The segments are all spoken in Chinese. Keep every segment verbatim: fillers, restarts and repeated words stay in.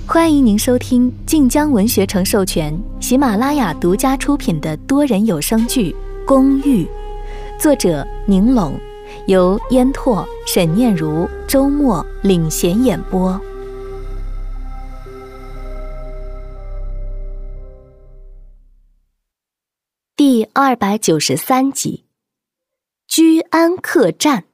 欢迎您收听晋江文学城授权、喜马拉雅独家出品的多人有声剧《公寓》，作者宁龙，由烟拓、沈念如、周末领衔演播。第二百九十三集，居安客栈。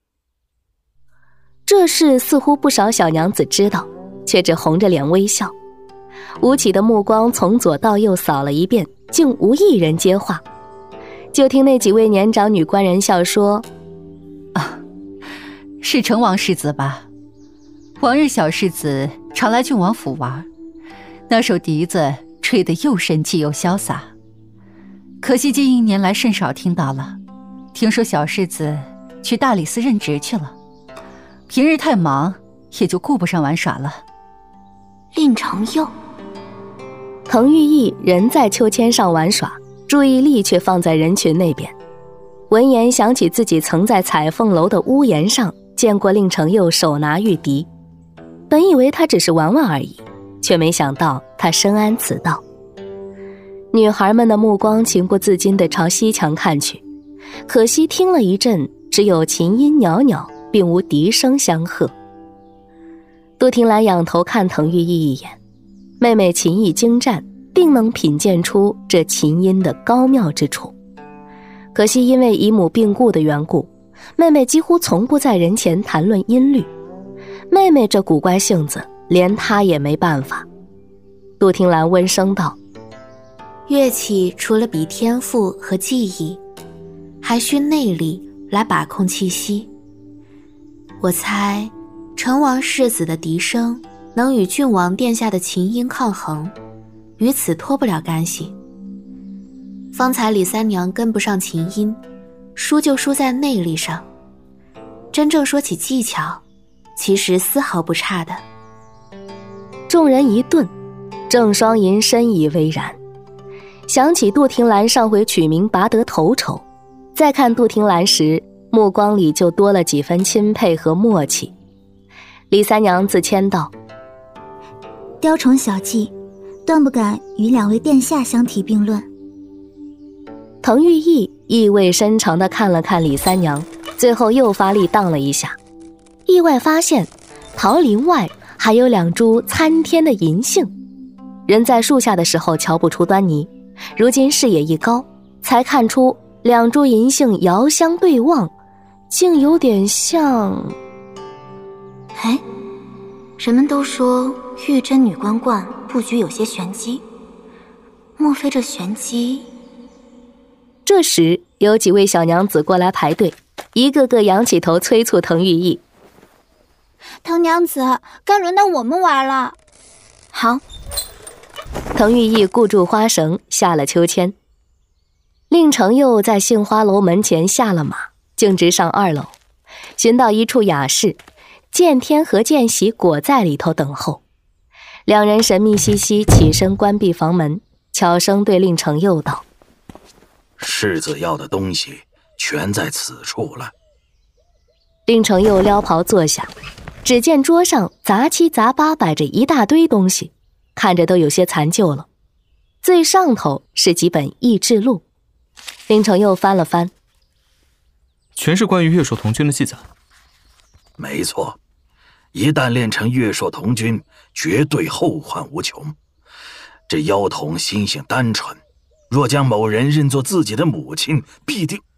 这事似乎不少小娘子知道，却只红着脸微笑。吴起的目光从左到右扫了一遍，竟无一人接话。就听那几位年长女官人笑说： 啊，是成王世子吧？往日小世子常来郡王府玩，那首笛子吹得又神气又潇洒，可惜近一年来甚少听到了。听说小世子去大理寺任职去了，平日太忙，也就顾不上玩耍了。 令成佑， 滕玉义人在秋千上玩耍，注意力却放在人群那边。闻言想起自己曾在彩凤楼的屋檐上见过令成佑手拿玉笛，本以为他只是玩玩而已，却没想到他深谙此道。女孩们的目光情不自禁地朝西墙看去，可惜听了一阵，只有琴音袅袅，并无笛声相和。杜婷兰仰头看滕玉义一眼，妹妹琴艺精湛，定能品鉴出这琴音的高妙之处。可惜因为姨母病故的缘故，妹妹几乎从不在人前谈论音律。妹妹这古怪性子，连她也没办法。杜婷兰温声道： 乐器除了比天赋和技艺，还需内力来把控气息。我猜成王世子的笛声能与郡王殿下的琴音抗衡，与此脱不了干系。方才李三娘跟不上琴音，输就输在内力上。真正说起技巧，其实丝毫不差的。 众人一顿，郑双银深以为然。想起杜婷兰上回取名拔得头筹，再看杜婷兰时，目光里就多了几分钦佩和默契。李三娘自谦道： 雕虫小技，断不敢与两位殿下相提并论。 滕玉义意味深长地看了看李三娘，最后又发力荡了一下，意外发现桃林外还有两株参天的银杏。人在树下的时候瞧不出端倪，如今视野一高，才看出两株银杏遥相对望，竟有点像…… 哎，人们都说玉真女官观布局有些玄机，莫非这玄机…… 这时有几位小娘子过来排队，一个个仰起头催促滕玉义： 滕娘子，该轮到我们玩了。 好。 滕玉义固住花绳，下了秋千。令成佑在杏花楼门前下了马，径直上二楼，寻到一处雅室，见天和见喜裹在里头等候。两人神秘兮兮起身关闭房门，悄声对令成佑道： 世子要的东西全在此处了。 令成佑撩袍坐下，只见桌上杂七杂八摆着一大堆东西，看着都有些残旧了。最上头是几本异志录，令成佑翻了翻， 全是关于月朔同君的记载。 没错，一旦练成月朔同君，绝对后患无穷。这妖童心性单纯，若将某人认作自己的母亲，必定……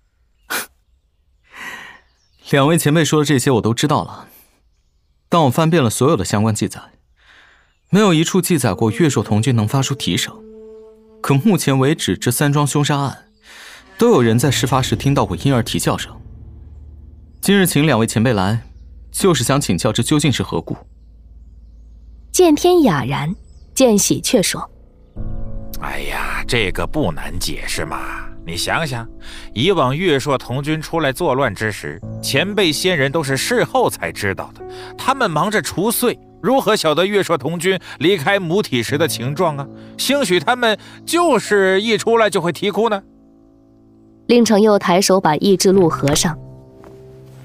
两位前辈说的这些我都知道了，但我翻遍了所有的相关记载，没有一处记载过月朔同君能发出笛声。可目前为止，这三桩凶杀案都有人在事发时听到过婴儿啼叫声。今日请两位前辈来，就是想请教这究竟是何故。 见天哑然，见喜却说： 哎呀，这个不难解释嘛。你想想，以往月朔同君出来作乱之时，前辈先人都是事后才知道的，他们忙着除祟，如何晓得月朔同君离开母体时的情状啊？兴许他们就是一出来就会啼哭呢。 令成佑抬手把异志录合上。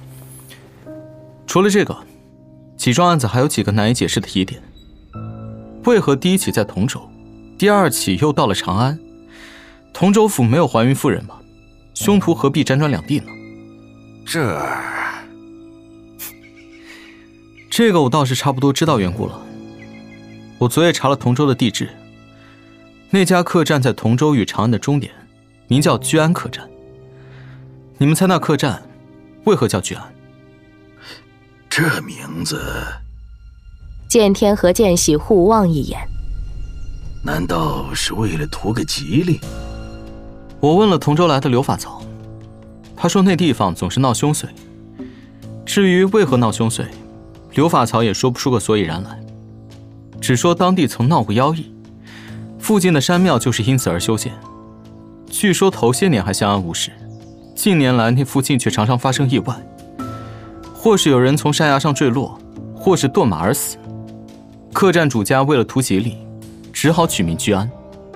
除了这个，几桩案子还有几个难以解释的疑点。 为何第一起在同州，第二起又到了长安？同州府没有怀孕妇人吗？凶徒何必辗转两地呢？ 这…… 这个我倒是差不多知道缘故了。我昨夜查了同州的地址，那家客栈在同州与长安的终点，名叫居安客栈。你们猜那客栈为何叫居安？ 这名字…… 见天和见喜互望一眼， 难道是为了图个吉利？ 我问了同州来的刘法曹，他说那地方总是闹凶岁。至于为何闹凶岁，刘法曹也说不出个所以然来，只说当地曾闹过妖异，附近的山庙就是因此而修建。据说头些年还相安无事，近年来那附近却常常发生意外，或是有人从山崖上坠落，或是堕马而死。客栈主家为了图吉利，只好取名居安。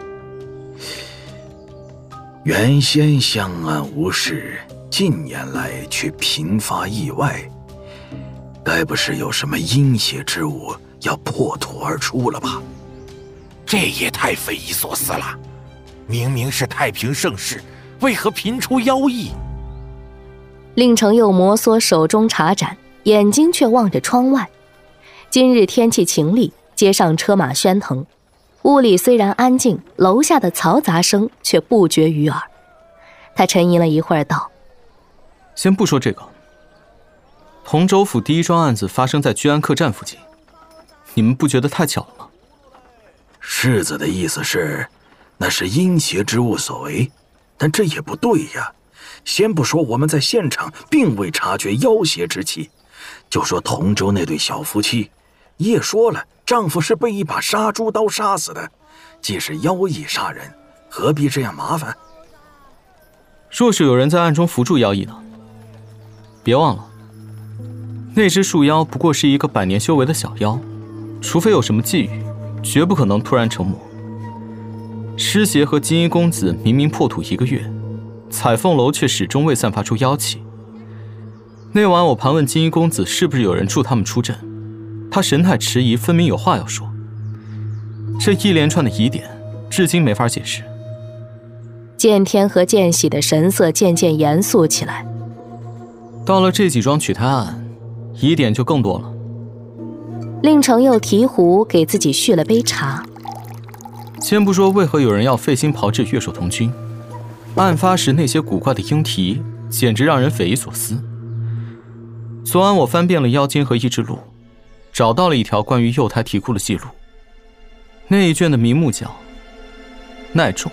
原先相安无事，近年来却频发意外，该不是有什么阴邪之物要破土而出了吧？ 这也太匪夷所思了！明明是太平盛世，为何频出妖异？ 令程又摩挲手中茶盏，眼睛却望着窗外。今日天气晴丽，街上车马喧腾，屋里虽然安静，楼下的嘈杂声却不绝于耳。他沉吟了一会儿道： 先不说这个，同州府第一桩案子发生在居安客栈附近，你们不觉得太巧了吗？ 世子的意思是那是阴邪之物所为，但这也不对呀。先不说我们在现场并未察觉妖邪之气，就说同州那对小夫妻，也说了丈夫是被一把杀猪刀杀死的，既是妖异杀人，何必这样麻烦？ 若是有人在暗中扶助妖异呢？别忘了，那只树妖不过是一个百年修为的小妖，除非有什么际遇，绝不可能突然成魔。师爷和金衣公子明明破土一个月，彩凤楼却始终未散发出妖气。那晚我盘问金衣公子是不是有人助他们出阵，他神态迟疑，分明有话要说。这一连串的疑点，至今没法解释。 见天和见喜的神色渐渐严肃起来。 到了这几桩取胎案，疑点就更多了。 令程又提壶给自己续了杯茶。 先不说为何有人要费心炮制月朔同君，案发时那些古怪的鹰啼，简直让人匪夷所思。昨晚我翻遍了妖经和异志录，找到了一条关于幼胎啼哭的记录。那一卷的名目叫耐重。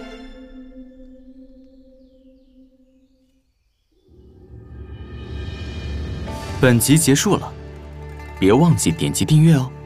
本集结束了，别忘记点击订阅哦。